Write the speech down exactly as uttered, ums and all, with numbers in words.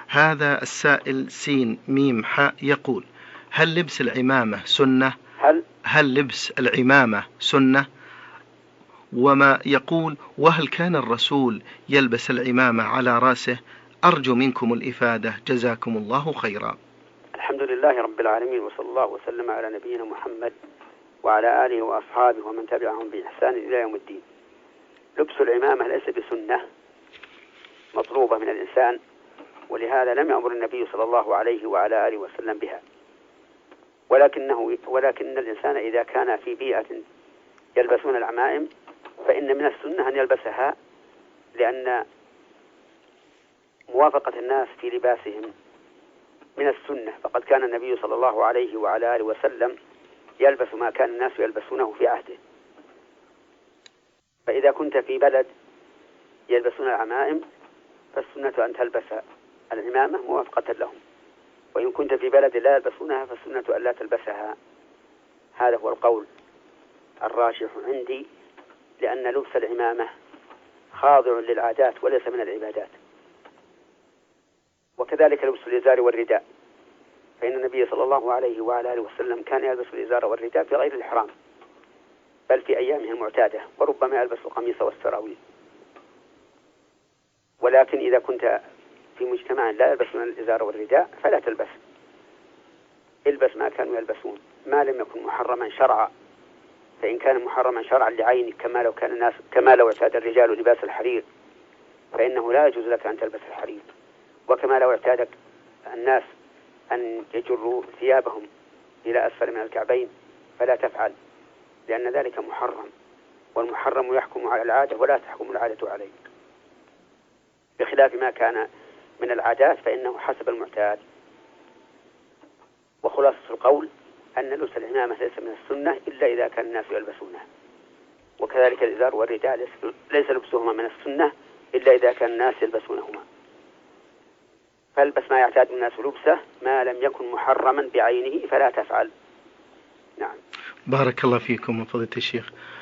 هذا السائل سين ميم حاء يقول: هل لبس العمامة سنة؟ هل هل لبس العمامة سنة؟ وما يقول: وهل كان الرسول يلبس العمامة على رأسه؟ أرجو منكم الإفادة، جزاكم الله خيرا. الحمد لله رب العالمين، وصلى الله وسلم على نبينا محمد وعلى آله وأصحابه ومن تبعهم بإحسان إلى يوم الدين. لبس العمامة ليس بسنة مطلوبة من الإنسان، ولهذا لم يأمر النبي صلى الله عليه وعلى آله وسلم بها، ولكنه ولكن الإنسان إذا كان في بيئة يلبسون العمائم فإن من السنة أن يلبسها، لأن موافقة الناس في لباسهم من السنة، فقد كان النبي صلى الله عليه وعلى آله وسلم يلبس ما كان الناس يلبسونه في عهده. فإذا كنت في بلد يلبسون العمائم فالسنة أن تلبس العمامة موافقة لهم، وإن كنت في بلد لا يلبسونها فالسنة أن لا تلبسها. هذا هو القول الراجح عندي، لأن لبس العمامة خاضع للعادات وليس من العبادات. وكذلك لبس الإزار والرداء، فإن النبي صلى الله عليه وعلى آله وسلم كان يلبس الإزار والرداء في غير الإحرام، بل في أيامه المعتادة، وربما يلبس القميص والسراويل. ولكن إذا كنت في مجتمع لا يلبسون الإزار والرداء فلا تلبس، البس ما كانوا يلبسون ما لم يكن محرما شرعا. فإن كان محرما شرعا لعينك كما لو كان الناس كما لو اعتاد الرجال لباس الحرير فإنه لا يجوز لك أن تلبس الحرير، وكما لو اعتاد الناس أن يجروا ثيابهم إلى أسفل من الكعبين فلا تفعل، لأن ذلك محرم، والمحرم يحكم على العادة ولا تحكم العادة عليه، بخلاف ما كان من العادات فإنه حسب المعتاد. وخلاصة القول أن لبس العمامة ليس من السنة إلا إذا كان الناس يلبسونها، وكذلك الإزار والرداء ليس لبسهما من السنة إلا إذا كان الناس يلبسونهما. فالبس ما يعتاد الناس لبسه ما لم يكن محرما بعينه فلا تفعل. نعم. بارك الله فيكم وفضيلة الشيخ.